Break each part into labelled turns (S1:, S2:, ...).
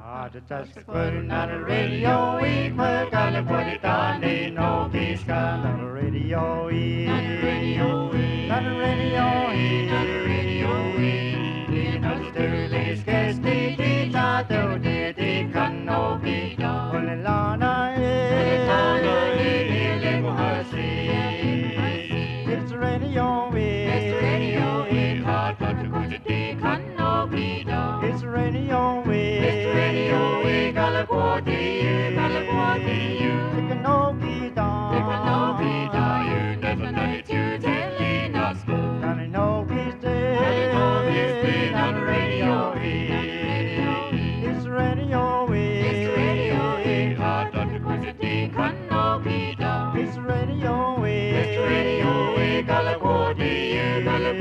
S1: Just putting on the radio, we gotta put it on the no peace gun on the radio, on the radio, on the radio, on the radio, in the sterling case, the tato, the can no be done. Only Lana, it's the radio, it's the radio, hard to go to the can no be done. It's the radio, we gotta go to you, take a no be done, you never know it, you telling us, gotta know he's dead, on the radio, it's the radio, hard to go to the can no be done. It's the radio, we gotta go to you,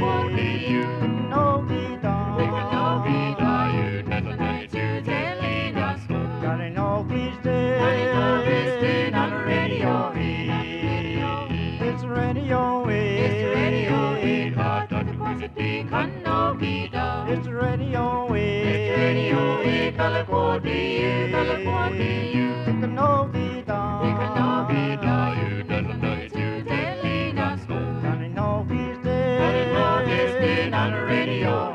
S1: no be done, you never know it, you telling us, gotta know he's dead, on the radio, it's the radio, hard to go to the can no be done. It's the radio, we gotta go to you, take a no be done, you never know it, you telling us, gotta know he's dead, on the radio.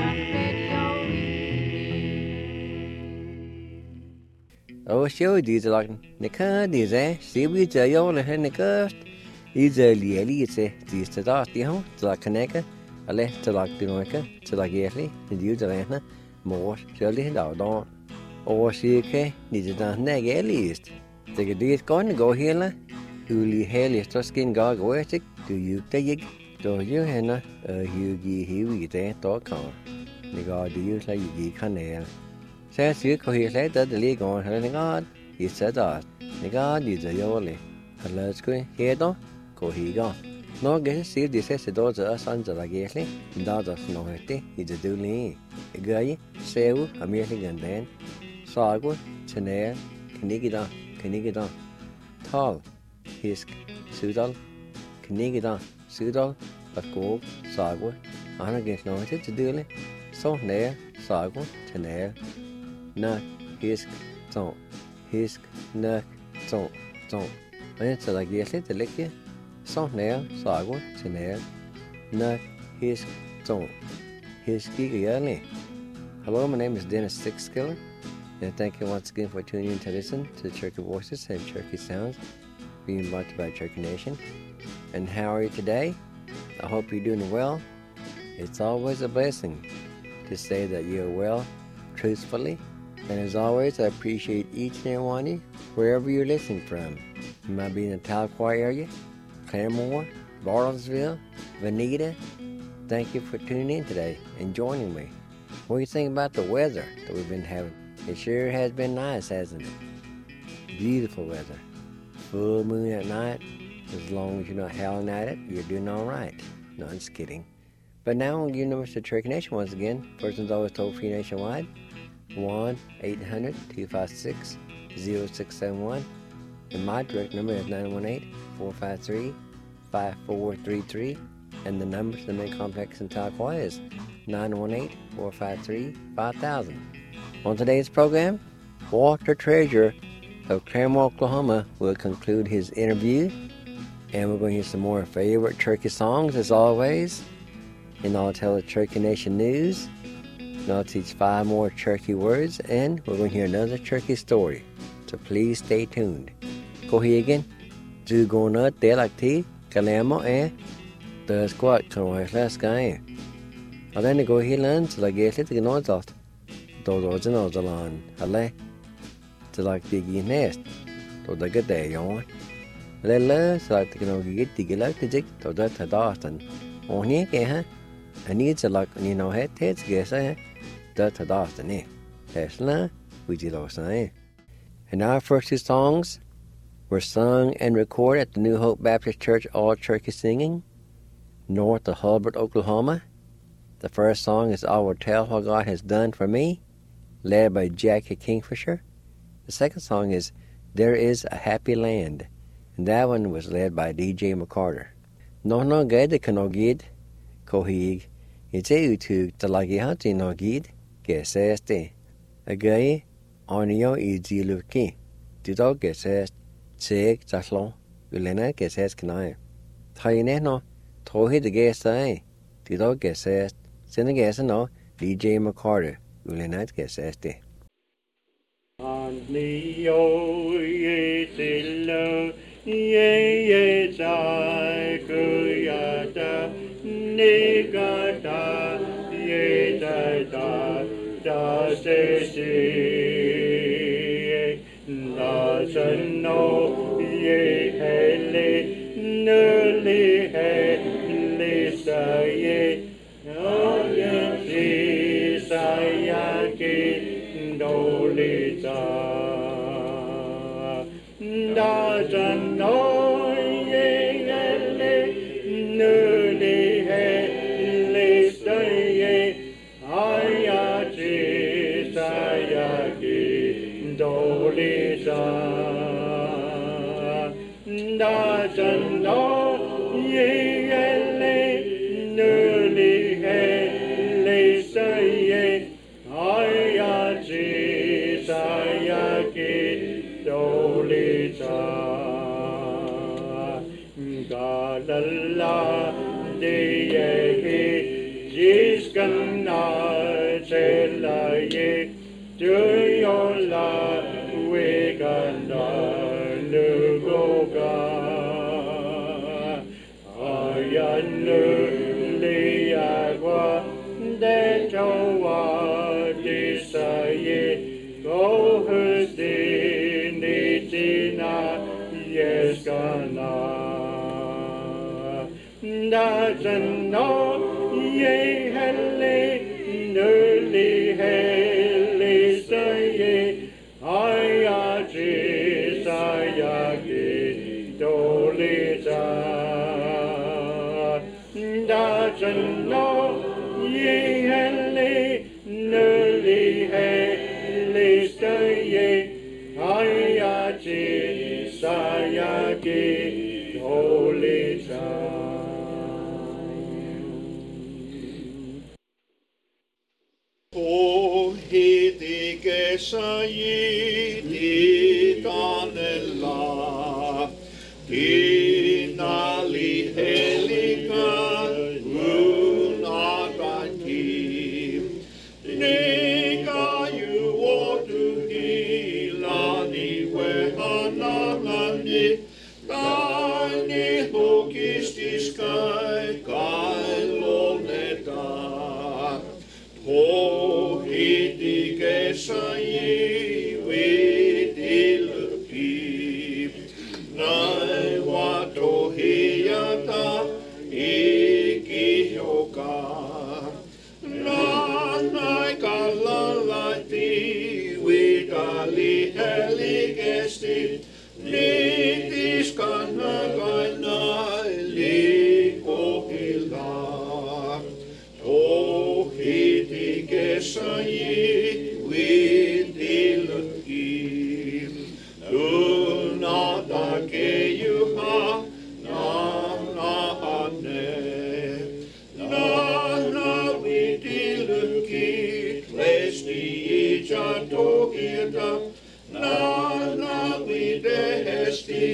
S2: Show these like Nika, these, see we tell you all the Henniker. Is a lieli, it's a distast, you know, to like Kaneka, a left to like the Noika, to like Yerly, and you the Lantna, more surely and out on. Or she okay, needs a nag at least. Take a deed going to go here, Uli Haley Tuskin Gog Westic, do you take do you henna, you gi he there, dot com. Nigga, do you like you gi canal? Says you could hear later the league on her God, he said that. Nigga, is a yoli. Hello, screen here, don't go he gone. No get see this as the daughter sons of a gately, daughter no hurty, is a dooley. A guy, Sew, a merely and then. Sago, Chanel, Canigidon. Tall, Hisk, Sudal, Canigidon, Sudal, but go, Sago, Anna gets no to dooley. So near, Sago, Chanel. Nuck, hisk, don't, hisk, nuck, don't. And it's like yes, it's a lick you. So now, Sago, Chanel, nuck, hisk, don't, hisky, early. Hello, my name is Dennis Sixskiller, and thank you once again for tuning in to listen to the Cherokee Voices and Cherokee Sounds being brought to you by Cherokee Nation. And how are you today? I hope you're doing well. It's always a blessing to say that you're well, truthfully. And as always, I appreciate each and every one of you, wherever you're listening from. You might be in the Tahlequah area, Claremore, Bartlesville, Veneta. Thank you for tuning in today and joining me. What do you think about the weather that we've been having? It sure has been nice, hasn't it? Beautiful weather. Full moon at night. As long as you're not howling at it, you're doing all right. No, I'm just kidding. But now I'm giving numbers to Cherokee Nation once again. Person's always told free nationwide. 1-800-256-0671. And my direct number is 918-453-5433. And the number to the main complex in Tahlequah is 918-453-5000. On today's program, Walter Treasure of Claremore, Oklahoma will conclude his interview. And we're going to hear some more favorite Cherokee songs as always. And I'll tell the Cherokee Nation news. And I'll teach 5 more Cherokee words, and we're going to hear another Cherokee story. So please stay tuned. Go here again. Do go not there like tea, Kalamo, the squat, can I last guy? I'll then go here and so like get it to know that. Those and those along, to like the nest. To the good day, on. Let so like to get the galactic to that Dawson. On here, huh? I need to like, heads guess, That's a destiny. Tesla, we did all say. And our first 2 songs were sung and recorded at the New Hope Baptist Church All Cherokee Singing, north of Hulbert, Oklahoma. The first song is I Will Tell What God Has Done For Me, led by Jackie Kingfisher. The second song is There Is a Happy Land, and that one was led by DJ McCarter. No gade kanogid, kohig, it's a utug to lagi hunting no gid. Guess a gay, Onio I Ziluki. Dido Gesses, Seg Zaslon, Ulena Gesses Knae. Taineno, Tohi the Gessai. Dido Gesses, Senegasano, DJ McCarter, Ulena Gesses de.
S1: Leo ye tilo ye zai kuyata nigata ye da se da no ye hele nuli hele sa ye ye sayaki Dolita da no ye nuli hele staye ayaji sayaki Dolita da no ye nuli hele staye Ayaji sayaki dolita galala deyehi jiskana chelaye tuyola weganda nugoga ayanu liyagwa detowa Disaye, go Nitina, yes, Gana. Doesn't know ye hele, nully hele, say, Ayaji, Sayaki, Dolita. Doesn't know ye hele, nully hele staye ayaji sayaki dolita. O hiti kesayi di tanella di nali helika Nika you ought to hilani wehanani Tani hokistis kai loneta Pohiti kesayi vidiluki Nai wato hiyata ikihoka Nai kalalati widali heligesti Nitis kanagaina likohila Tohiti kesayi widiluki Unata keyuha nahane Nana widiluki Klesti ijatohita Nana widehesti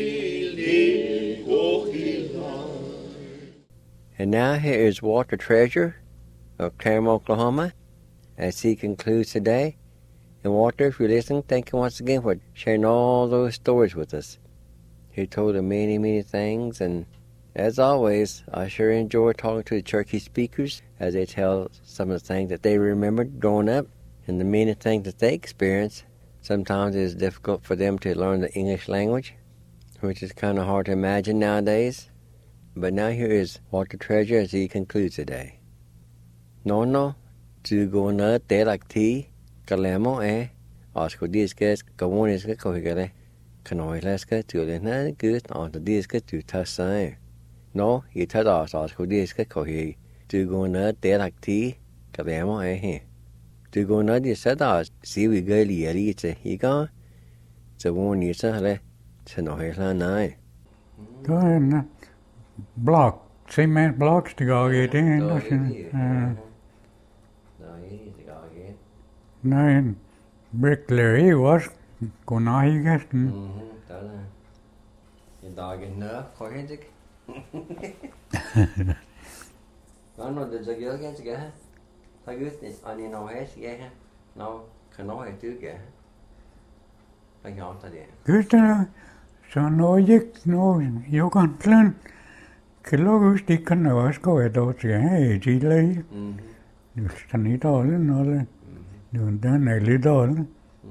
S1: likohila.
S2: And now here is Walter Treasure of Claremont, Oklahoma, as he concludes today. And Walter, if you're listening, thank you once again for sharing all those stories with us. He told us many, many things, and as always, I sure enjoy talking to the Cherokee speakers as they tell some of the things that they remembered growing up and the many things that they experienced. Sometimes it is difficult for them to learn the English language, which is kind of hard to imagine nowadays. But now here is Walter Treasure as he concludes today. Nono, tu go na te like tea, kalemo asko disques, kawoniska kohigale, kanoileska tu lena good on the disca tu tasai. No, he tad asko disca kohi, tu go na te like tea, kalemo he. Tu go na di sadas, see we go lieri it's a higa, the one you say, Tanohela nine.
S3: Go ahead. Block, cement blocks to go get in. No, Bricklayer was kun aigesten.
S2: Đó là hiện tại cái nữa khỏi hết chứ. Nó được cho nhớ cái gì cả. Thay cái anh ấy nói hết cái ha. Nó khả nói hết chứ cả. Anh nhỏ ta đi.
S3: Cứ ta sa nói giấc nói yêu con lên. Cái lô cứ stick kan nó có cái đó chứ hay chỉ lấy. Thành ý đó nó lên. Đường đó này lý đó lên.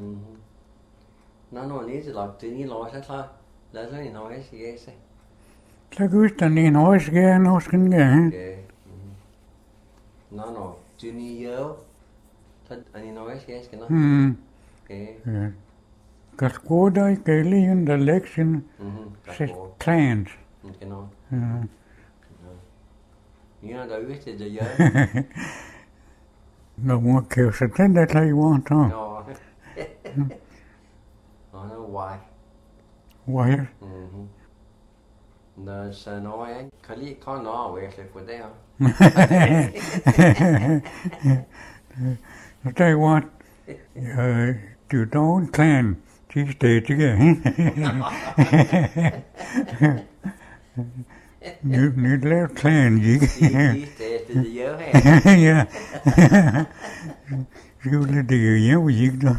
S2: Nó nói ní thì là tự nhiên lo sát thôi. Là nó nói hết cái gì.
S3: Ta cứ ta ní nói cái nó skin cái.
S2: Nó nói tự nhiên nhớ. Thật anh ấy nói hết cái nó.
S3: Cái cô đây cái liên the election clans.
S2: Cái nó. Nhớ đâu biết thì giờ.
S3: No more kills. I think that's how you want, huh?
S2: No. I know why.
S3: Why?
S2: Nó sẽ nói anh khali con nó về sẽ của đây hả?
S3: I tell you what, you don't clan, you stay together. You need left clan, you yeah. You let the yeah, we do.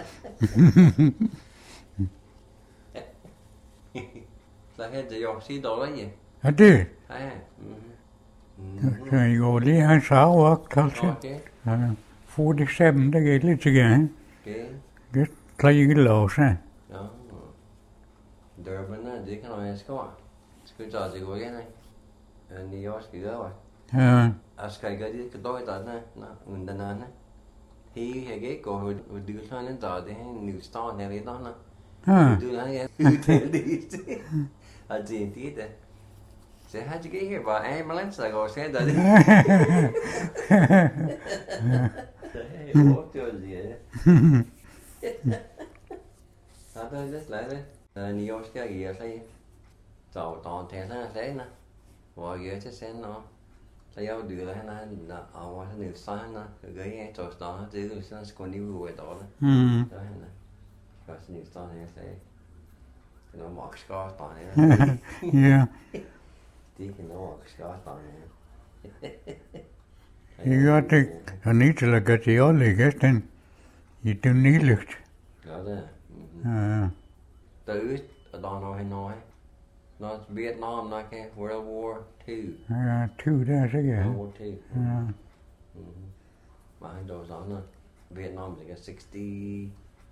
S2: Là hết giờ xí đồ đó gì?
S3: I did. So you go there, I saw work culture. 47, they get it again. Get play the low, huh?
S2: Durban á, chỉ cái nói score. Cứ trò gì của cái này. New York cái đó
S3: rồi.
S2: Askai cái gì cái đôi đó nè, nó mình đã nói nè. Thì cái cổ hồi đưa sang đến giờ thì New Star này đó nè. Đưa sang cái đi. À gì tí đấy. Say how'd you get here? By ambulance? I go say that. Hey, what was it? Sao tôi rất lại đấy. New York cái gì vậy? Tàu toàn thế nó thế nè. Và giờ chắc sẽ nó. Sao yêu đưa lại nó ở ngoài nó xa nó gửi nghe tàu đó chứ nó còn đi về đó nè. Đó nè. Rồi new start này sẽ nó mặc scarf toàn này.
S3: Yeah.
S2: Tí cái nó mặc scarf toàn này.
S3: You got to, I need to look at the only getting. You do need look.
S2: Đó đó. Từ ở đó nói. Nó Vietnam nó cái World War II.
S3: Two days ago.
S2: World War II. Mà anh đồ đó nó Vietnam thì cái 67,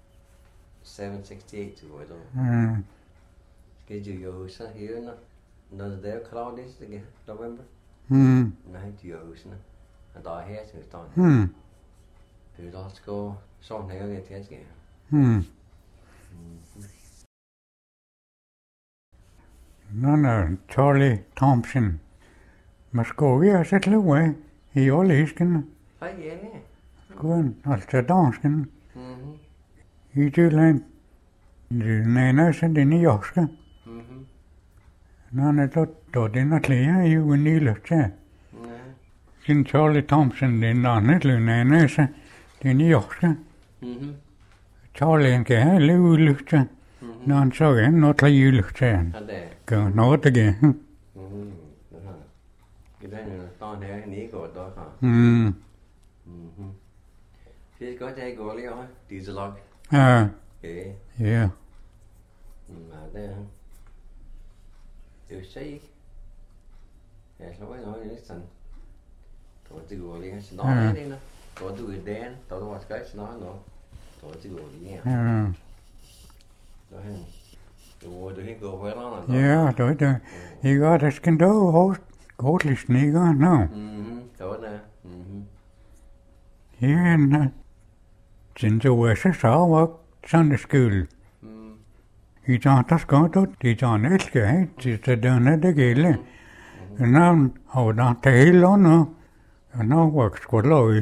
S2: 68 rồi đó. Cái gì vô sao hiểu nó there clouded again November. Nó hiểu nó. Anh đó hết rồi toàn. Từ đó go xong này cái thế kìa.
S3: No, Charlie Thompson. Muscovia settle away. He always can.
S2: Phải vậy nè.
S3: Go on, I'll dance can. He do like the nana said in New York. No, I thought they not clear. You will need look there. In Charlie Thompson, they not little nana said in New York. Charlie and Kay, Lou looked there. Non so again, not like you looked there. Go, not again.
S2: Cái đây là to thế ní của đó hả? Phía có chạy của liệu hả? Diesel log.
S3: Yeah.
S2: Mà đây hả? Điều xây. Dạ, sao phải nói đến sẵn. Tôi chỉ gọi liền nó nói đi nè. Tôi tôi đen, tôi tôi cái nó tôi chỉ gọi liền. Đó hả? Tôi go well on.
S3: Yeah, do. You got a skin do host. Go listening, no.
S2: Đó nè.
S3: Here in since I was a work Sunday school. He thought that's going to teach on it, okay? It's a done it again. And now, how don't tell on no. And now works quite low.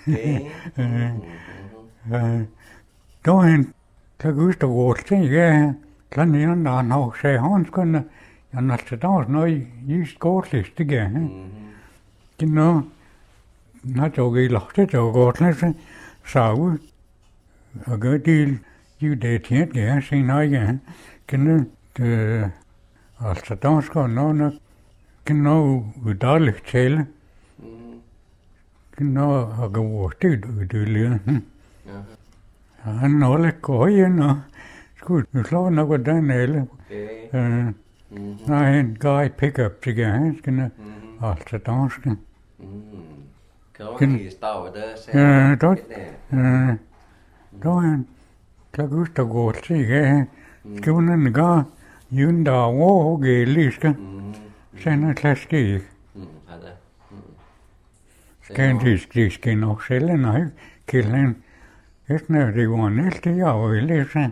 S3: Don't ta gusto gå yeah. Kan you know say Hans kan and not that no just go list again. You know, not so gay locked it or go list. So a good deal you did yet, yes, in again. Can the Alstadonska no can no udalig tale. Can no a go to do. Han alle køjen og skulle slå noget dernede. Nej, en guy pickup til han skal altså danske.
S2: Kan du stave der?
S3: Ja, då han kan gusta gå til ja. Skal han gå jun der og geliska. Sen er klaske. Skal de skal nok sælge nej. Killen. Efter det var næste år i læse.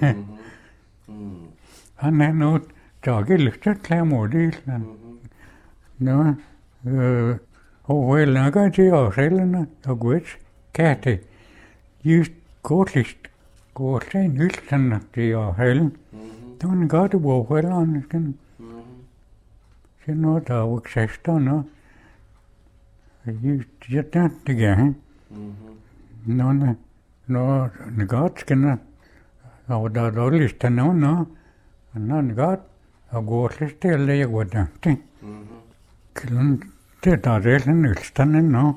S3: Han er nu taget lidt klar mod Island. Nå, og vel nok til årsældene og godt katte. Just kortligt går til Island til årsældene. Det var en godt hvor vel skal. Så nu der var 16 år. Just det gerne. Nå, no, negat skena, au da dolista no, negat, au gorliste alle jeg wadante. Kilun te da relen ilstane no,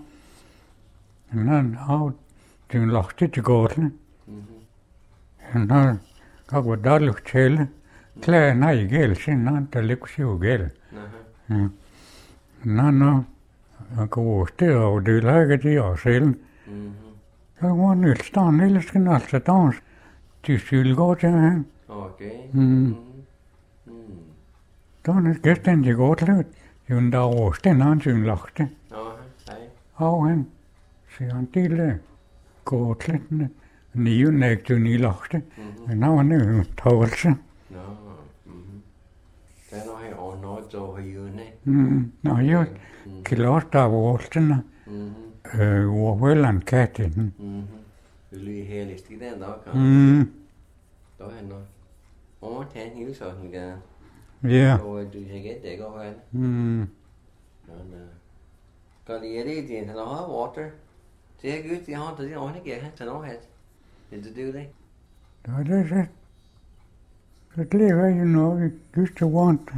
S3: au din lachte til gorle. Au wadaluk tjele, klæ nej gel sin da leksio gel. No, au gorste au det lager de og selen. Jeg var nødt til at elske altså dans til sylgård til han.
S2: Okay.
S3: Da er det gæsten til godt lød. Jøn der årsten han syn lagte. Og han siger han til godt lidt. Nyen ægte ni lagte. Men han var nødt til tåelse.
S2: Det er noget her og noget så højene.
S3: Nå jo, klart der var årsten. Vel katten.
S2: Det lyder herligt i den dag, kan da er han nok. Og han hiver sådan der.
S3: Ja.
S2: Og du kan gætte det går vel. Kan det er det din han har water. Det er godt, jeg har det også ikke han tager noget. Did you do that?
S3: Det er det lever you know, you used to want.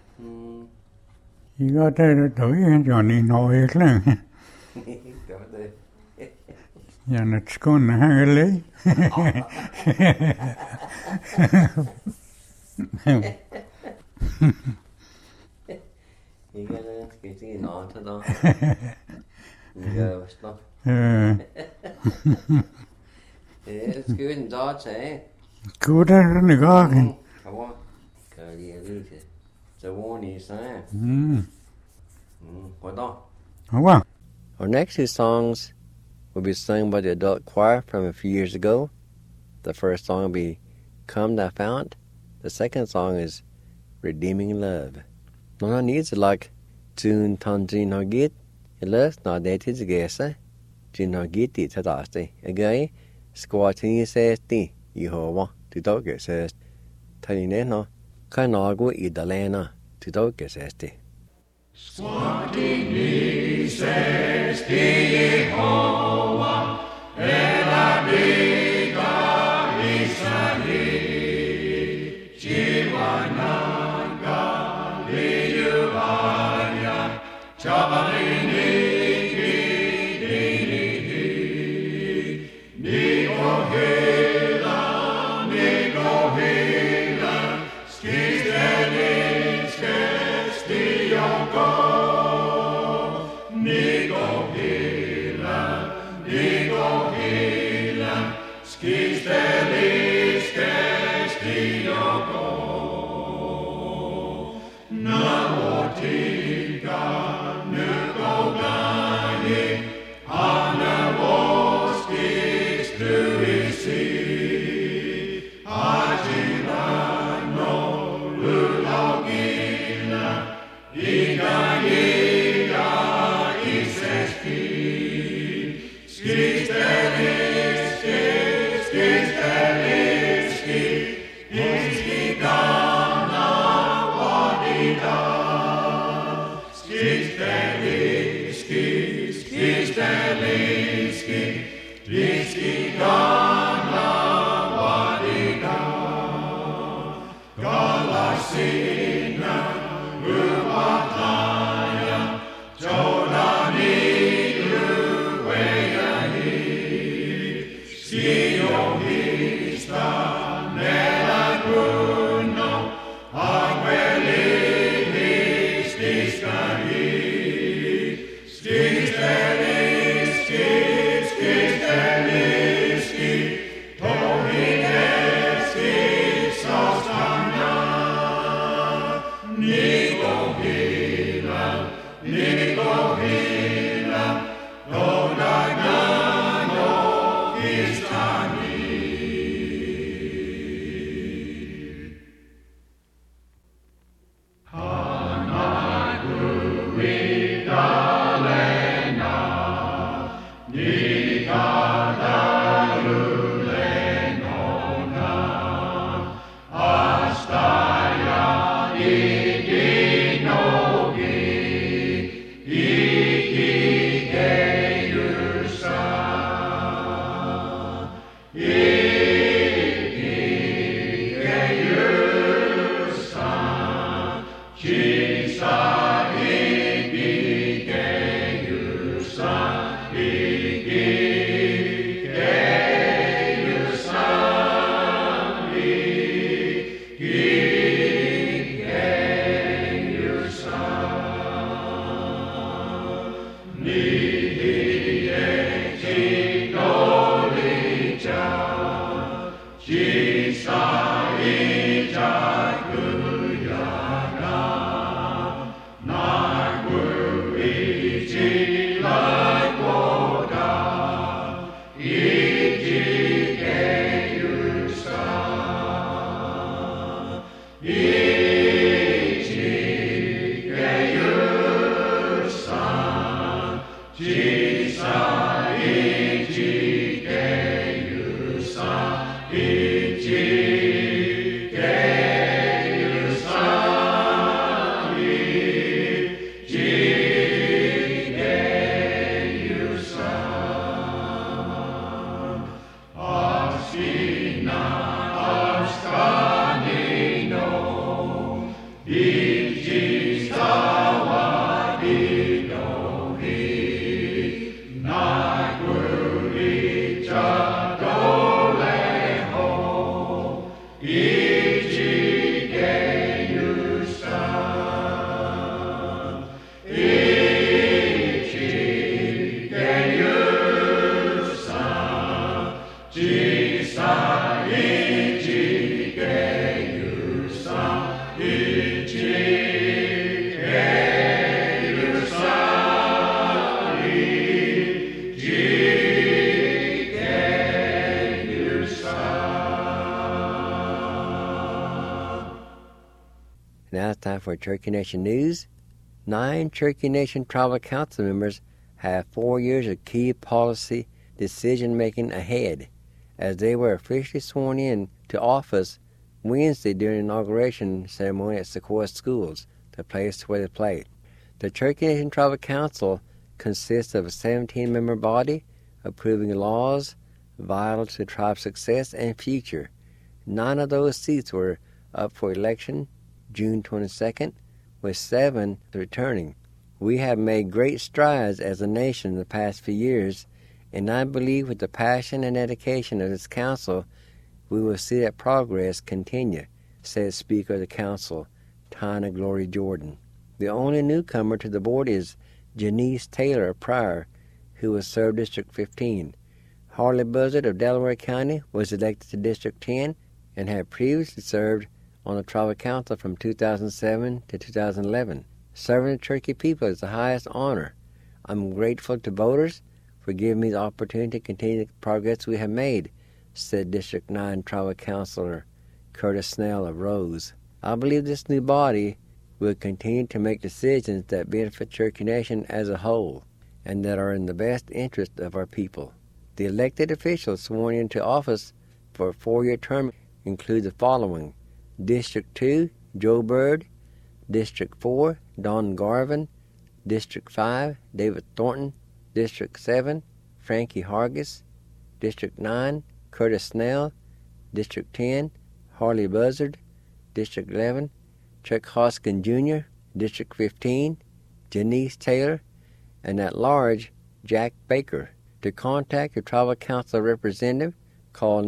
S3: You got that in Johnny no eklang. Ja, net skåne hangelig.
S2: Ikke det, skal sige noget til dig. Ja, hvad stop. Det skal vi en dag tage.
S3: God er den i gang.
S2: Kan jeg lige have til. Så vågen i sig. Hvad da? Our next two songs will be sung by the adult choir from a few years ago. The first song will be Come Thou Fount. The second song is Redeeming Love. Nona needs like tune tanjin hagit. Elas na deti zgesa. Jin hagiti tadasti. Again, squatting says ti. Yehovah to doge says. Talinena. Kanago idalena to doge says ti.
S1: Squatting says ti Yehovah. Eladiga Israel. Jiwananga Liyuanya Chabalini Nigo Hela Skizdelin Skestiyoko Nigo Hela Skizdelin Skestiyoko Nawotika Nukogaye Anawoskis Luisi Ajilano Lulogila Iga Iseski Skisteliski Iskigana Wadida Skisteliski Iskigana
S2: Now it's time for Cherokee Nation News. 9 Cherokee Nation Tribal Council members have 4 years of key policy decision-making ahead, as they were officially sworn in to office Wednesday during the inauguration ceremony at Sequoia Schools, the place where they played. The Cherokee Nation Tribal Council consists of a 17-member body approving laws vital to the tribe's success and future. 9 of those seats were up for election June 22nd, with 7 returning. We have made great strides as a nation in the past few years, and I believe with the passion and dedication of this council, we will see that progress continue, said Speaker of the Council, Tina Glory Jordan. The only newcomer to the board is Janice Taylor of Pryor, who will serve District 15. Harley Buzzard of Delaware County was elected to District 10 and had previously served on the Tribal Council from 2007 to 2011. Serving the Cherokee people is the highest honor. I'm grateful to voters for giving me the opportunity to continue the progress we have made, said District 9 Tribal Councilor Curtis Snell of Rose. I believe this new body will continue to make decisions that benefit Cherokee Nation as a whole and that are in the best interest of our people. The elected officials sworn into office for a 4-year term include the following: District 2, Joe Bird; District 4, Don Garvin; District 5, David Thornton; District 7, Frankie Hargis; District 9, Curtis Snell; District 10, Harley Buzzard; District 11, Chuck Hoskin Jr., District 15, Janice Taylor, and at large, Jack Baker. To contact your Tribal Council representative, call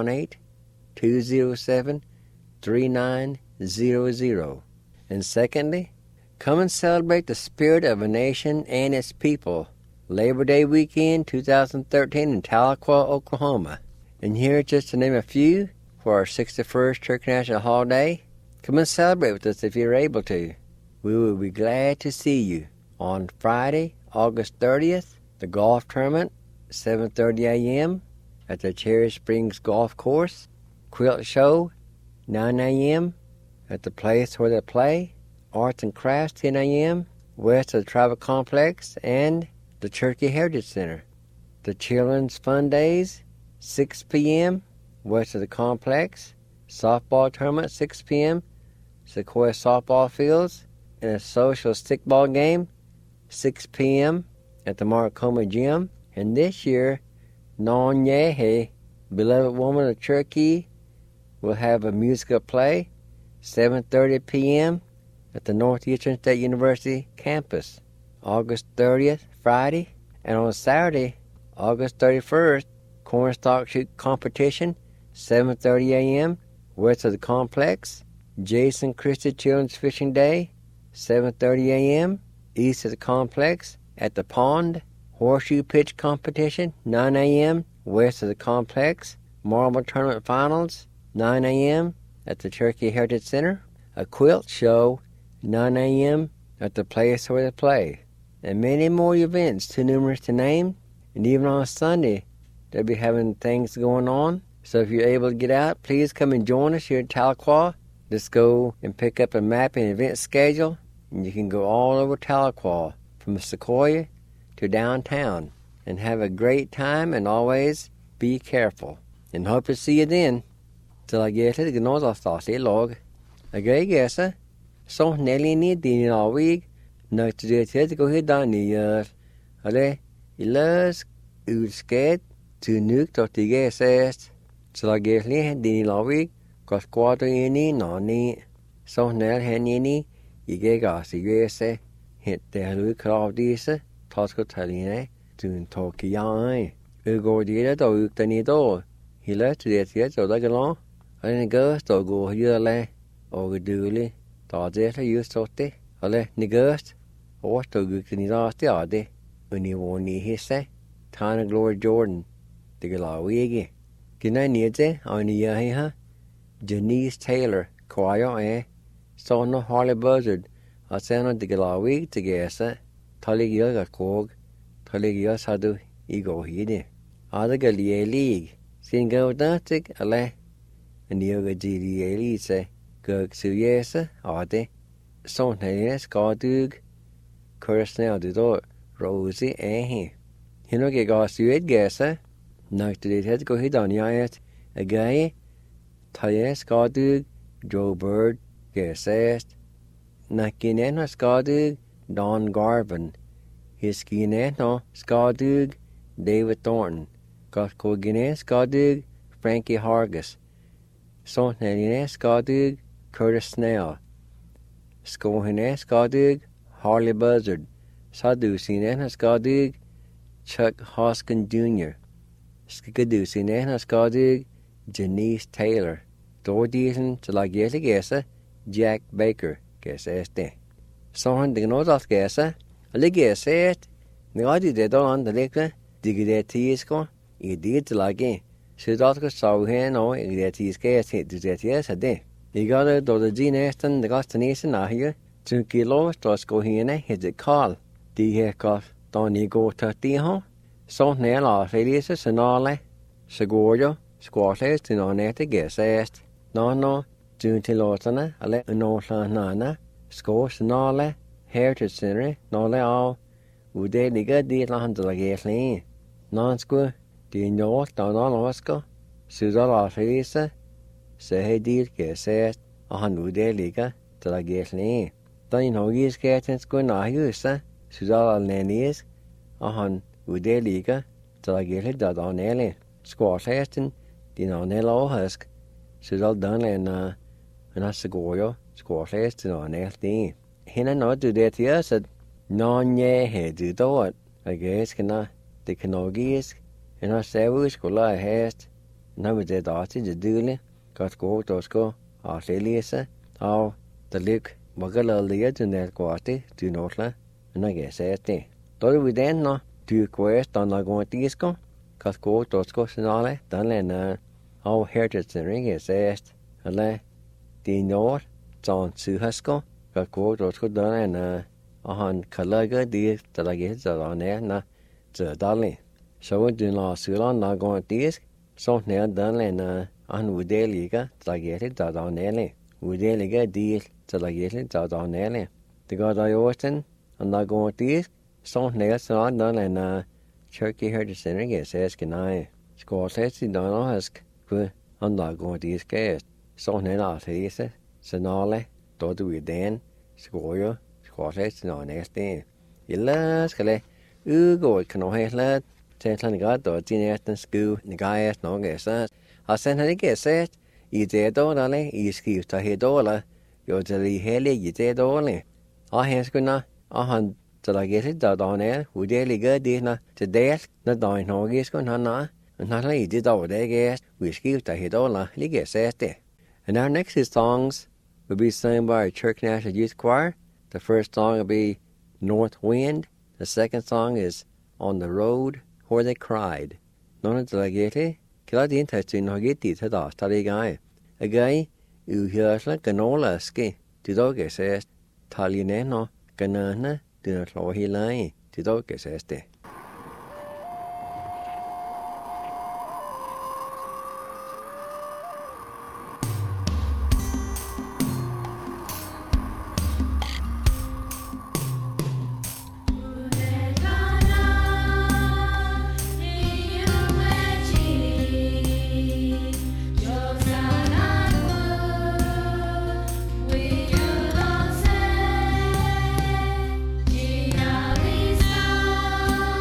S2: 918-207-3900. And secondly, come and celebrate the spirit of a nation and its people. Labor Day weekend 2013 in Tahlequah, Oklahoma. And here, just to name a few, for our 61st Cherokee National Holiday, come and celebrate with us if you're able to. We will be glad to see you. On Friday, August 30th, the golf tournament, 7:30 a.m. at the Cherry Springs Golf Course. Quilt show, 9 a.m. at the place where they play. Arts and crafts, 10 a.m. west of the Tribal Complex and the Cherokee Heritage Center. The Children's Fun Days, 6 p.m. west of the complex. Softball tournament, 6 p.m. Sequoia softball fields. And a social stickball game, 6 p.m. at the Marcoma Gym. And this year, Non Yehe, Beloved Woman of Cherokee, will have a musical play, 7:30 p.m. at the Northeastern State University campus. August 30th, Friday, and on Saturday, August 31st, cornstalk shoot competition, 7:30 a.m. west of the complex. Jason Christie Children's Fishing Day, 7:30 a.m. east of the complex at the pond. Horseshoe pitch competition, 9 a.m. west of the complex. Marble tournament finals, 9 a.m. at the Cherokee Heritage Center. A quilt show, 9 a.m. at the place where they play. And many more events, too numerous to name. And even on Sunday, they'll be having things going on. So if you're able to get out, please come and join us here at Tahlequah. Just go and pick up a map and event schedule, and you can go all over Tahlequah, from Sequoia to downtown, and have a great time, and always be careful. And hope to see you then. Till I get to the nose of the log. A great guess, so Nelly need the all week. No to do it to go here down the year. Ale, he loves scared to nuke to the guess. Till I get the all week, cause quarter any no need. So Nell Henny, you get gas the USA. Hit the look of this. Tosco Taline, to talk young. Ugo did it or the needle. He left it yet so like along. And girls to go here lay or duly. Thought that I used to say. Ale, niggers. Or to go to the last day. When you won't need his say. Tina Glory Jordan. The Galawi. Gina niede on yaha Janice Taylor choir son of Harley Buzzard a seno de Galawi to gesa Taligio a cog Taligio sadu ego hide. Other Galia League sin go datic a le and yoga GDA say Gug Suyesa ade son hayes Godug Cursnell the door Rosie he. Hinoge gas you gesa Nak to the head go hid on yet a guy Tayes Godug Joe Bird gesest Nakineno Skadug Don Garvin his Gineno Skadug David Thornton got Cogine Skadug Frankie Hargis Son Helene Skadug Curtis Snell Skohine Skadug Harley Buzzard Sadusine Skadug Chuck Hoskin Jr. Skadusine Skadug Janice Taylor Dordisen to la gesa Jack Baker geseste. Sohan de nodas gesa a ligeset Nigadi de don the lake digidetisko I did to lagi Sudotko saw hen o igdetis hit to that yes a day. You got it do the geneston the gostanation a here 2 kilos to hene hit the call. The heckoff don't you go to the home? So nail off Elias Sonale Segorio Squatters to no net gesest. No, June till Lotana, a let no nana, scores nole, heritage center, nole all, would they nigga did land the gasoline. Non square, do you know down on Oscar? Susan Officer, say deal gesest, a hundred day liga to the gasoline. Don't you know he's getting square now, you sir? Susan Lennies, a hundred day liga to the gasoline on Ellie. Squash Heston, the no Nello husk. Sudal done and a Segorio, squashes to no nasty. Hina not do that yes, said non ye head do it. I guess cannot the canogis and our savage go lie hast. Now with the daughter the duly got go tosco, our Lisa, how the lick Bagala lead in that quality do not la, and I guess at day. Do we then no do quest on la going disco? Got go tosco sinale, done and all heritage and ring is asked, ale, the north, John Suhasko, got go to done and on Kalaga, the Talagas on there, na, the Dolly. So we do not Sulan, not going disc, so near done and on Woodeliga, Talagated that on Ellie. Woodeliga deal Talagated that on Ellie. The god I Austin, and not going disc, so near Sulan done and Turkey heritage and ring is asking I. Score says the Donald Husk. On the going to these guys. So now, Teresa, Sonale, Dodo with Dan, Scorio, Squatters, no next day. Illas, Cale, Ugo, Canohela, Tentan got the Tinaston school, the guy no guess that. I sent her to guess that. You did all, you skip to head all, you're to the heli, you did all. I has gonna, I hunt till I get it down there, who daily good dinner to death, the dying hoggies gonna na. And not only did over there, guess, we skip to hit all, he gets at it. And our next songs will be sung by our Church National Youth Choir. The first song will be North Wind. The second song is On the Road Where They Cried. None of the legate, Kiladi interesting no get it at all, study guy. A guy who hears like canola ski, to dog says, Talineno, Ganana, do not know he lie, to dog says.
S4: Gina Lisa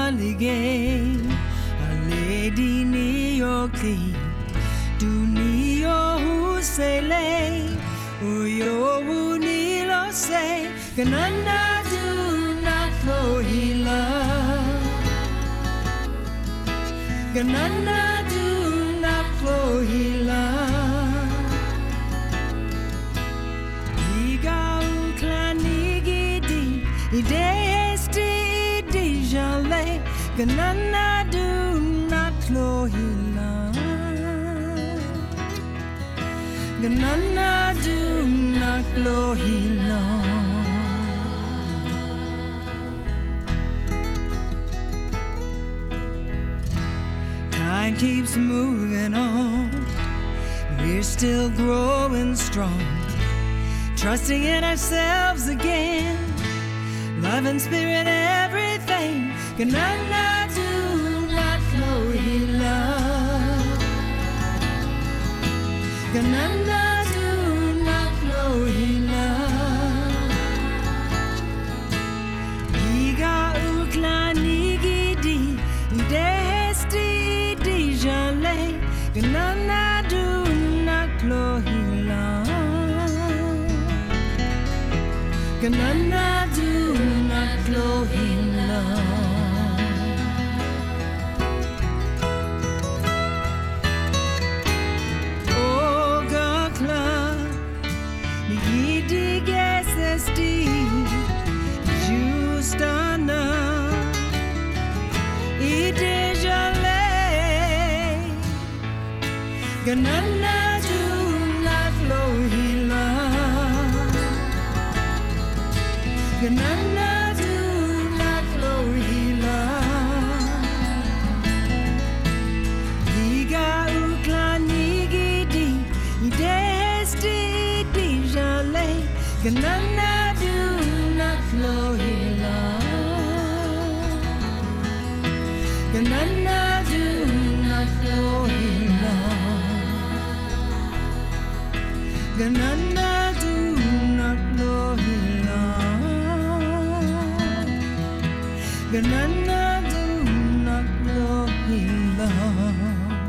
S4: ligay a lady niyoki duniyo husele uyo unilo say kanana do not flow hila kanana do not flow hila iga uklanigidi idesti dijale kanana do not flow hila kanana do not flow hila. Time keeps moving on. We're still growing strong, trusting in ourselves again. Love and spirit, everything. Kanana do not flow love. Kanana do not flow love. Iga uklanigidi desti dijale. Kanana do not flow love. Kanana do not flow love. Oh, Gakla, Yidi Gesesti, Justana, Idejale, Kanana do not flow love. Kanana do not flow love. Liga uklanigidi desti dijale. Kanana do not flow love. Kanana do not flow love. Kanana do not flow love. Kanana do not flow love.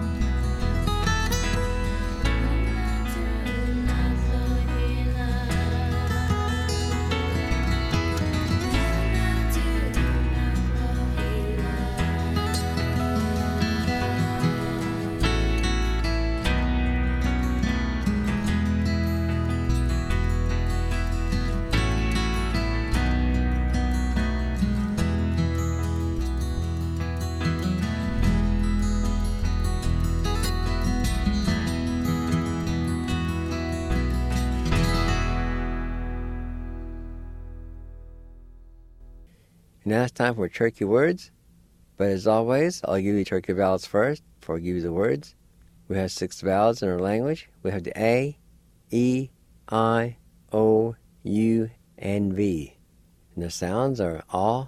S2: Now it's time for Turkey words. But as always, I'll give you Turkey vowels first before I give you the words. We have 6 vowels in our language. We have the A, E, I, O, U, and V. And the sounds are A,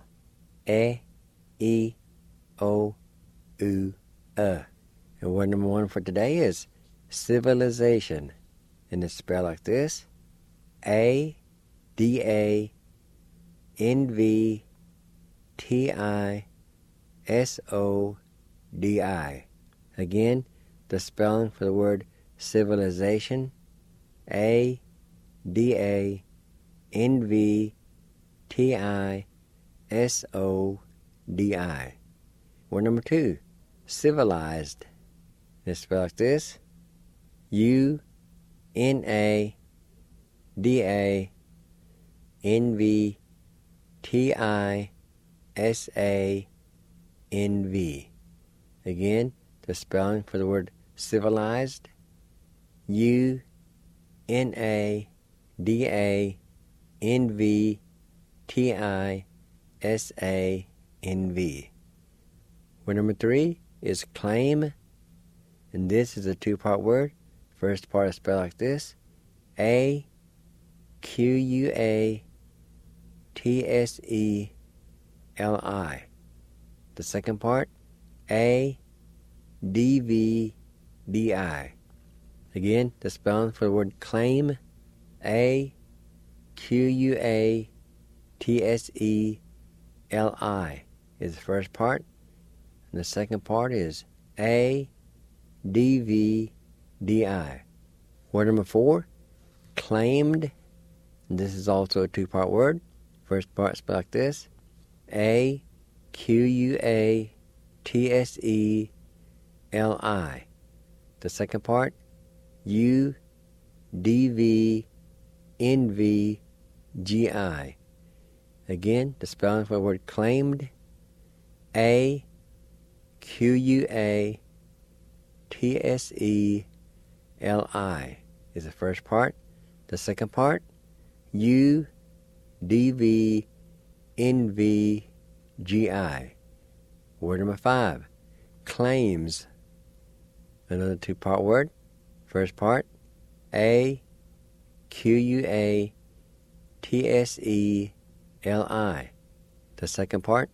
S2: E, O, U, And word number 1 for today is civilization. And it's spelled like this: ADANVTISODI. Again, the spelling for the word civilization: ADANVTISODI. Word number 2, civilized. It's spelled like this: UNADANVTISANV. Again, the spelling for the word civilized: UNADANVTISANV. Word number 3 is claim, and this is a 2-part word. First part is spelled like this: AQUATSELI. The second part, ADVDI. Again, the spelling for the word claim: AQUATSELI. is the first part. And the second part is A-D-V-D-I. Word number 4, claimed. And this is also a two-part word. First part spelled like this. A-Q-U-A-T-S-E-L-I. The second part, U-D-V-N-V-G-I. Again, the spelling for the word claimed. A-Q-U-A-T-S-E-L-I is the first part. The second part, U-D-V-N-V-G-I. Word number 5, claims. Another two-part word. First part, A-Q-U-A-T-S-E-L-I. The second part,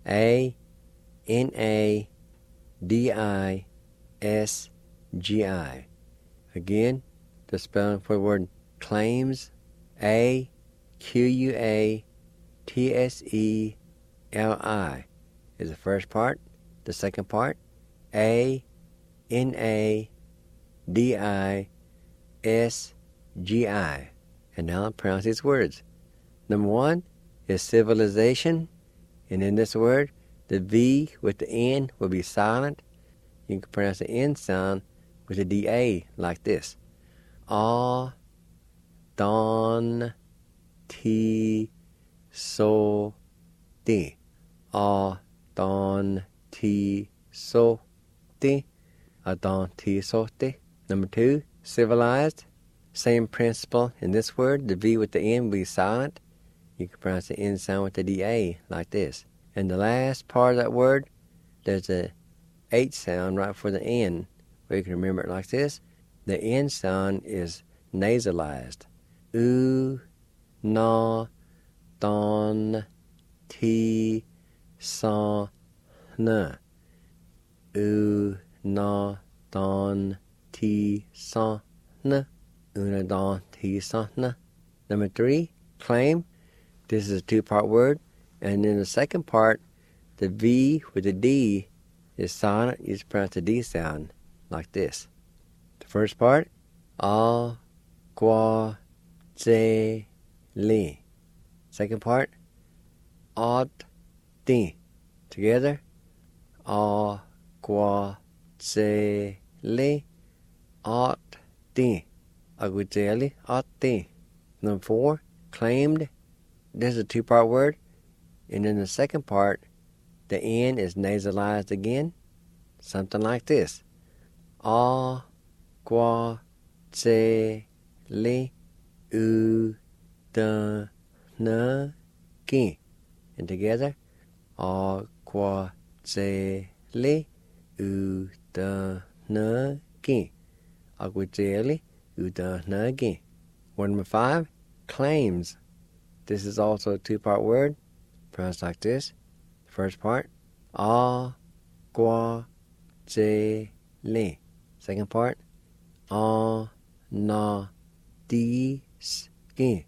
S2: A-N-A-D-I-S-G-I. Again, the spelling for the word claims. A-Q-U-A-T-S-E-L-I is the first part. The second part, A-N-A-D-I-S-G-I. And now I'll pronounce these words. Number 1 is civilization. And in this word, the V with the N will be silent. You can pronounce the N sound with the D-A like this. A-Don-T-So-Ti. A-Don-T-So-Ti. A-Don-T-So-Ti. Number 2, civilized. Same principle in this word. The V with the N will be silent. You can pronounce the N sound with the D-A like this. And the last part of that word, there's a H sound right before the N, where you can remember it like this. The N sound is nasalized. U-na-don-ti-sa-na. U-na-don-ti-sa-na. Una-don-ti-sa-na. Number 3, claim. This is a two-part word. And in the second part, the V with the D is silent. You just pronounce the D sound like this. The first part, A-qua-ze-li. Second part, Ot-ti. Together, A-qua-ze-li. Ot-ti. Aguizeli, Ot-ti. Number 4, claimed. This is a two-part word. And in the second part, the N is nasalized again. Something like this. A-qua-ze-li. U-da-na-ki. And together, A-qua-ze-li. U-da-na-ki. Aguizeli, U-da-na-ki. Word number 5, claims. This is also a two-part word. Pronounced like this. First part, A-qua-ze-li. Second part, A-na-di-ski.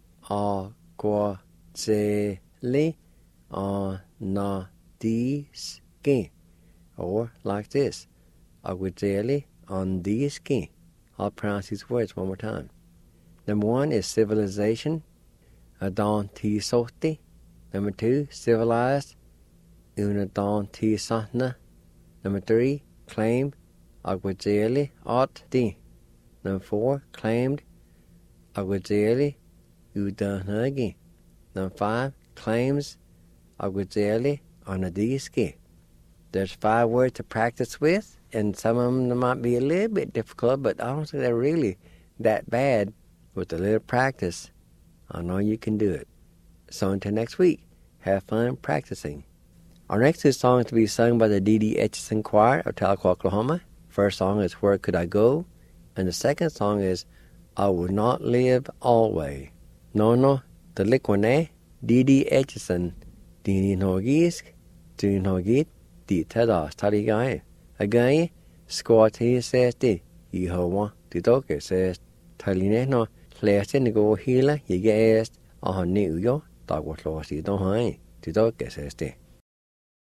S2: A-qua-ze-li. A-na-di-ski. Or like this, Aguizeli on-di-ski. I'll pronounce these words one more time. Number 1 is civilization. A-don-ti-so-ti. Number 2, civilized. Una-don-ti-sa-na. Number 3, claimed. Aguizeli ot-ti. Number 4, claimed. Aguizeli u-da-na-gi. Number 5, claims. Aguizeli on-a-di-ski. There's 5 words to practice with, and some of them might be a little bit difficult, but I don't think they're really that bad. With a little practice, I know you can do it. So until next week, have fun practicing. Our next 2 songs to be sung by the D.D. Etchison Choir of Tahlequah, Oklahoma. First song is Where Could I Go? And the second song is I Will Not Live Always. No, the liquane, D.D. Etchison, Dini Norgisk, Dini Norgit, Di Tadas, Taligae. Again, Squati says the Yehovah, the Docker says Taline no. Læste ni gå hele, jeg er og han nød jo, der var klart i den her, det der kan sætte.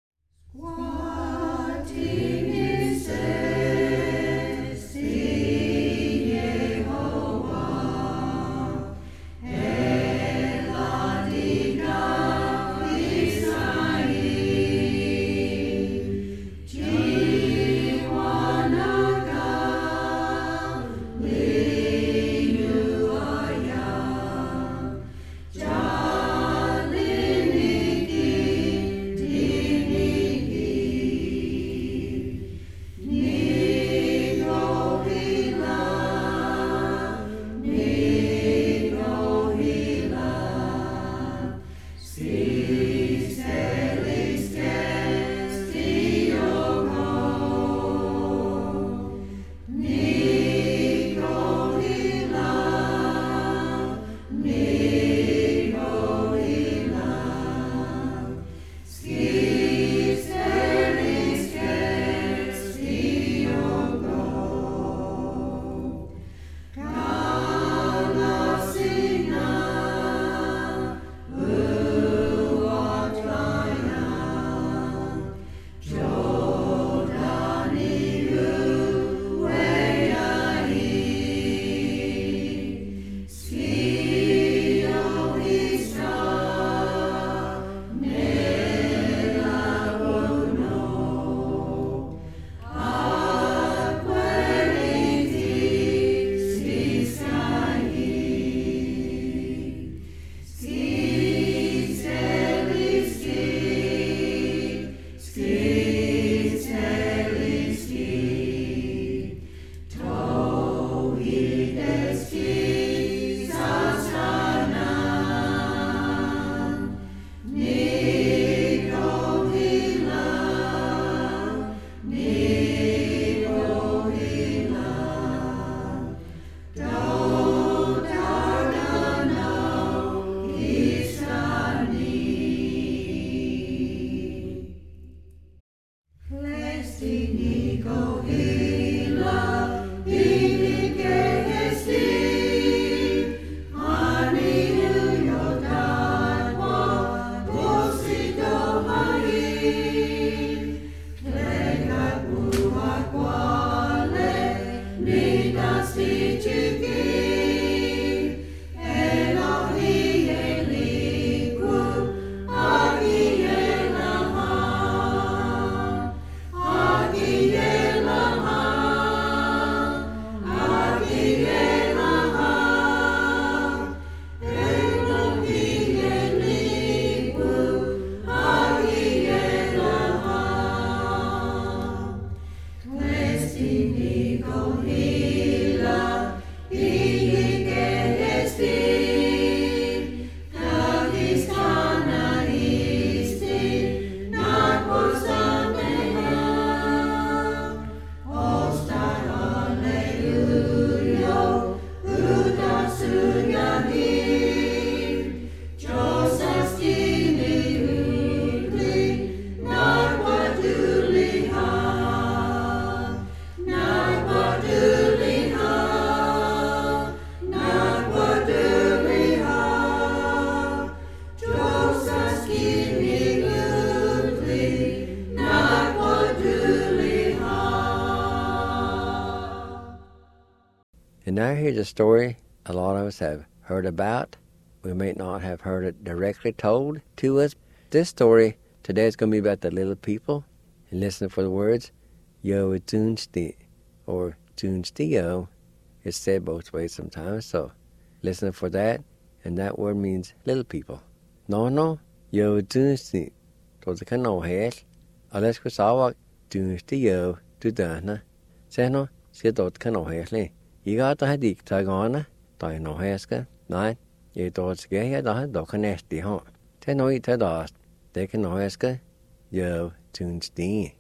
S2: And now here's a story a lot of us have heard about. We may not have heard it directly told to us. This story today is going to be about the little people. And listen for the words, yo tunsti, or tunstio. It's said both ways sometimes, so listen for that. And that word means little people. No, yo tunsti. Då det kan nå helt. Og lad os sige, tunstio, du døgner. Se nu, siger då det kan nå helt. I går der har de ikke taget gående. Der er nå hersker. Nej, jeg tror, det sker her, der kan næste i hånd. Det nu i til der. Det kan nå hersker. Jo, tunsti.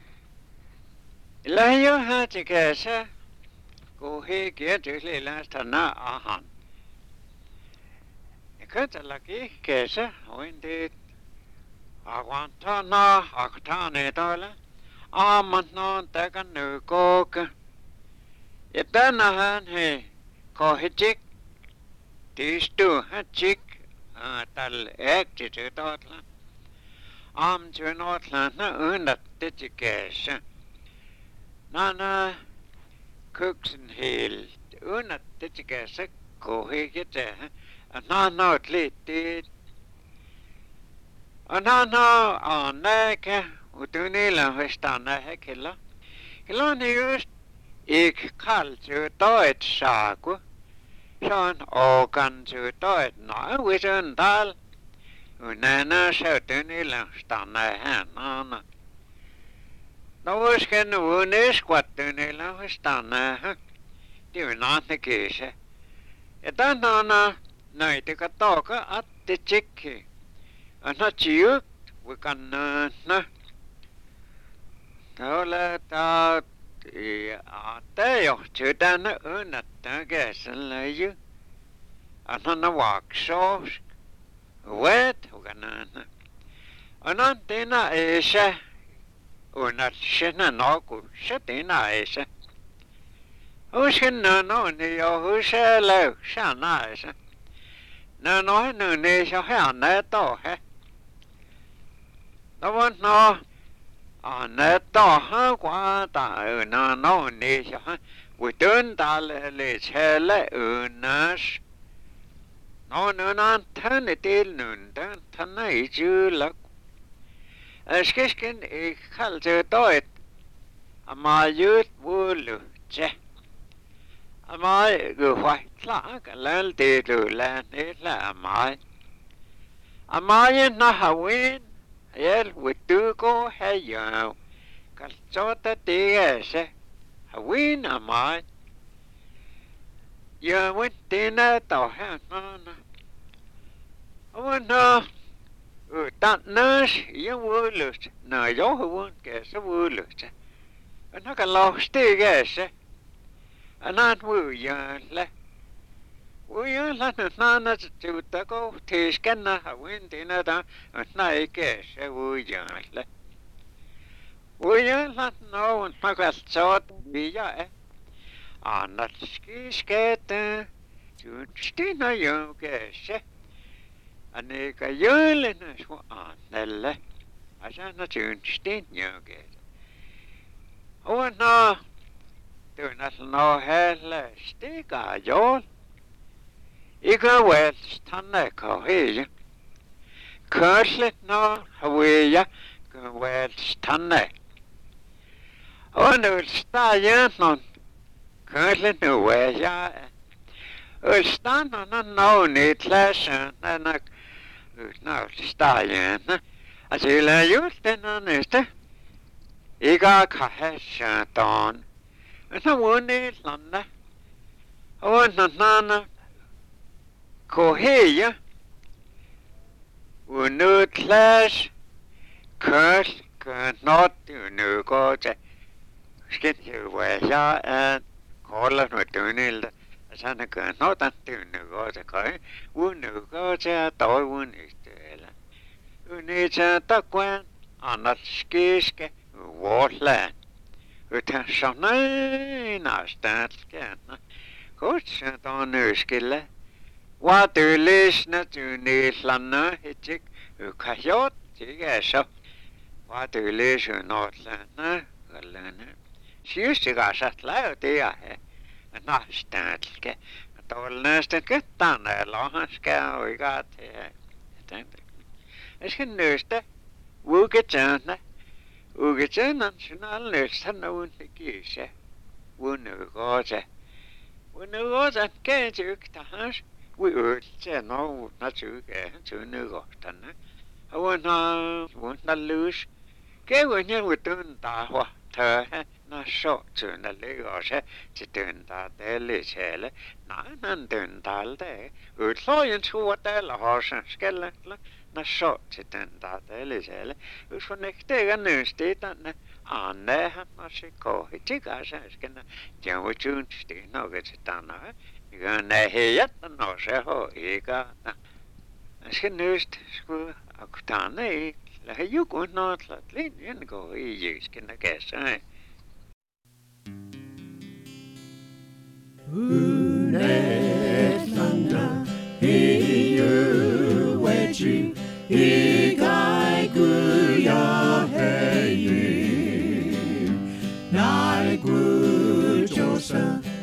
S5: La yo ha til kæse. Gå her giver til lille stande af han. Jeg kan til lage kæse, og en det. Aguantana, aktane dole. Amantna, der kan nu gåke. Jeg denne han her. Kohijik. Det stod han tjik. Der ægte til dødla. Til Nordland, uden at det til kæse. Nana køksen helt, uden at det til kæse, gå ikke til. Og nana lidt det. Og nana nække, og du næler hos denne her kælder. Kælderen er just ikke kaldt til døjet sago. Sådan organ til døjet nøje, hvis en dal. Og nana så du næler denne her nana. Nå skal nu næskvatten eller hos denne her. Det er jo nærmere kæse. Ja, der nana, nej, det kan dokke, at det tjekke. Og når tjugt, vi kan nødne. Der er jo til denne øn, at der gæsen leje. Og når vaksåsk, ved, vi kan nødne. Og når denne æse, under sinne nok, så denne æse. Husk nødne, og husk lav, så næse. Nødne, så her nætter her. Der var nå, og nætter her, hvor der er nødne, så her. Vi døndal lidt hele ønnes. Nå, nødne, tænde del nødne, tænde i julek. Skisken ikke kaldt til døjet. Og mig jødt våle til. Og mig gøhøj klag, lal det du land et af mig. Og mig når har vin, hjælp vil du gå herhjørn. Kaldt så der det er så, har vin af mig. Jeg vil denne dag her, og når den nøs, jeg vådløst. Når jeg har vundet gas, så vådløst. Og når kan lave stik gas, og når han vådjørle. Vådjørle, når til der går til skænder, har vundet denne dag, og når ikke gas, så vådjørle. Vådjørle, når kan så vi er. Og når det skete, så stiller jeg gas. Og nægger jølene så anelle. Og så når tynsten jøgget. Og når du når hele stikker jøl. Ikke vel stande kohege. Kørslet når haveja vel stande. Og nu stager nogen. Kørslet nu er jeg. Og stande når nedklassen. Nå, stagen. Altså, jeg lader just den næste. Ikke kan have sjældent. Og så vundet et lande. Og når kohege. Vundet klasse. Kørs. Not. Nu går til. Skidt jo, hvad jeg er. Kolder nu dønelde. Altså, han gør noget, at det går til køj. Uden går til at døje uden istøle. Uden til at døje, andet skiske, vort land. Uden sådan en afstandskærne. Godt, så der nøskille. Hvad du læsner, du nedlander, hitik, kan jo ikke er så. Hvad du læser, nordlander, galande. Synes ikke, at jeg laver det her. nastaalke. Tolnästä kyttänä lohaskä oikeat. Äsken nöstä vuuketsänä. Vuuketsänä sinä nöstänä unnekiisä. Vunnukoosa. Vunnukoosa käänsi yktahas. Vuutse no natsuke sunnukohtana. Vuonna lyys. Käy neuvotun tahva. Na sotsuna lyöse. Se tyntaa telliselle. Naanan tyntaalte. Utlojen suotella hosanskella. Na sotsi tyntaa telliselle. Jos on ehtega nysti tänne. Annehan na se kohi. Tikas äsken. Tiedä tynsti noketsi tänne. Kyllä heijättä no se hoikaa. Äsken nysti. Tänne ei. Lähde joku naatlat linjan kohi jyskenä kesä.
S4: Unetlanda hiuechi ikaikuya heyi naikujosa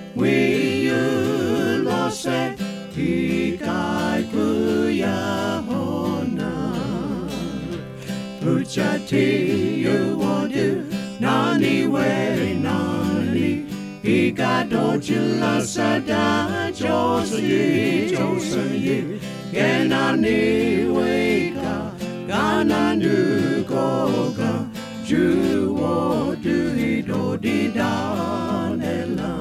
S4: wiyulose ikaikuya hona Uchati yuwadu nani we nani Ikadojila sada josayi Genani weka gananu goga Juwo duhido didanela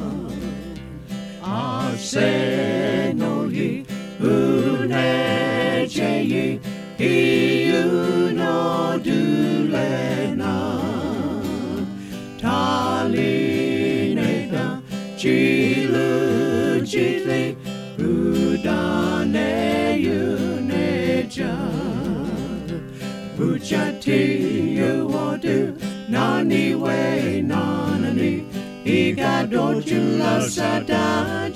S4: Asenoyi unejeyi Iuno dulena Talineda Chilu chitli Udane yuneja Uchati yuwadu Nani we nanani Ikadojula sada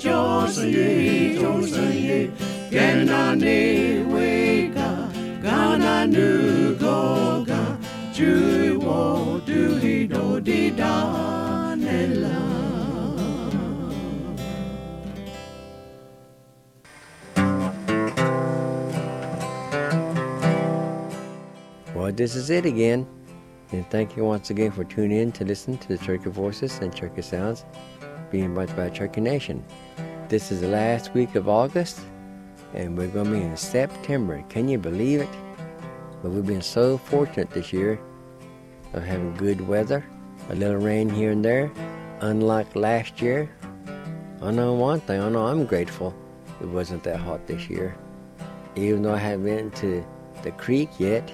S4: josayi Genani weka Gananu goga Juwo duhido didanela
S2: Well, this is it again. And thank you once again for tuning in to listen to the Cherokee Voices and Cherokee Sounds being brought by Cherokee Nation. This is the last week of August, and we're going to be in September. Can you believe it? But we've been so fortunate this year of having good weather, a little rain here and there, unlike last year. I know one thing, I know I'm grateful it wasn't that hot this year, even though I haven't been to the creek yet.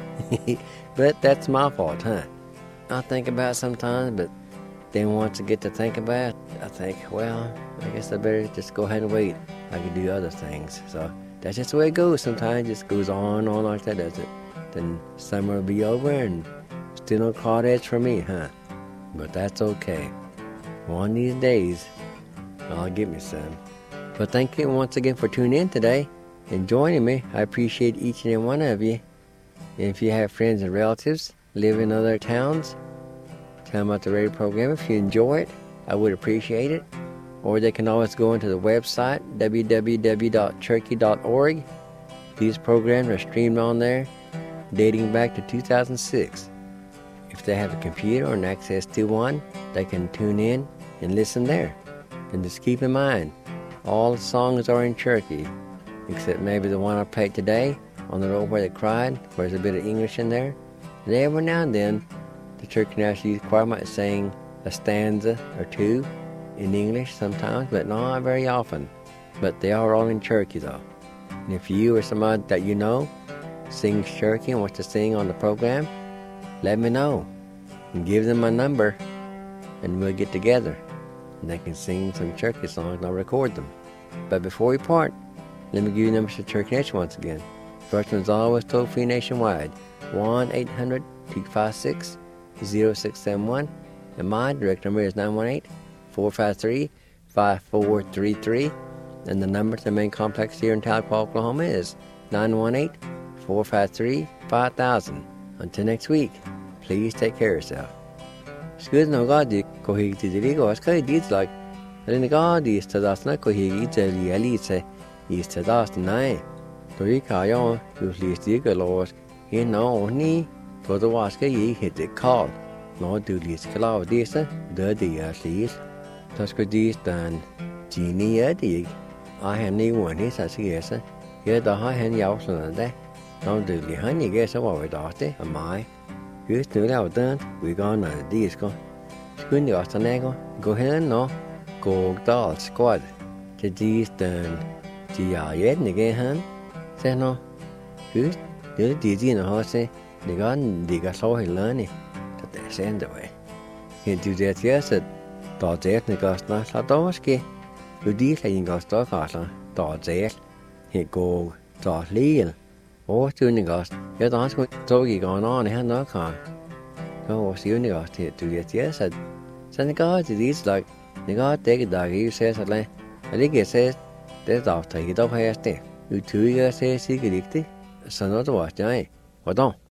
S2: But that's my fault, huh? I think about it sometimes, but then once I get to think about it, I think, well, I guess I better just go ahead and wait. I can do other things. So that's just the way it goes. Sometimes it just goes on like that, does it? Then summer will be over and still no crawdads for me, huh? But that's okay. One of these days, I'll get me some. But thank you once again for tuning in today and joining me. I appreciate each and every one of you. And if you have friends and relatives live in other towns, tell them about the radio program. If you enjoy it, I would appreciate it. Or they can always go into the website, www.cherokee.org. These programs are streamed on there, dating back to 2006. If they have a computer or an access to one, they can tune in and listen there. And just keep in mind, all the songs are in Cherokee, except maybe the one I played today, On the Road Where They Cried, where there's a bit of English in there. And every now and then, the Cherokee National Youth Choir might sing a stanza or two in English sometimes, but not very often. But they are all in Cherokee, though. And if you or somebody that you know sings Cherokee and wants to sing on the program, let me know. And give them my number, and we'll get together. And they can sing some Cherokee songs, and I'll record them. But before we part, let me give you numbers to Cherokee Nation once again. First one's always toll-free nationwide, 1-800-256-0671. And my direct number is 918-453-5433. And the number to the main complex here in Tahlequah, Oklahoma is 918-453-5000. Until next week, please take care of yourself. Excuse no God, kohig tidirigo, as kay deeds like Eller går de steder snakker ikke til alite i steder nej. Du ikke har jo lige stikker lort. En år ni, for du var skal ikke hætte kald. Når du lige skal lave disse, der det er slidt. Så skal de stand Gini er det ikke. Og han er jo en så siger sig. Ja, der har han jo sådan der. Når du lige han ikke så var vi der det og mig. Just nu laver den, vi går når det skal. Skulle jeg også nægge. Gå hen og gå der skåd. Til de stand de er jætten ikke han. Så nu. Just det er de dine har se. Det gør den ligger så helt længe. Så det er sendt det var. Helt du der til at der er det ikke godt så der måske. Jo de kan ikke godt altså. Der er det. Helt gå der lige. Årstøvende godt. Jeg der skulle tog ikke og når han nok har. Går syvende godt til du der til at så det går til det slag. Det går dække der ikke så længe. Og det kan se det der ikke der på her sted. Du tyder sig sikkert ikke. Så når du var stjerne. Hvordan?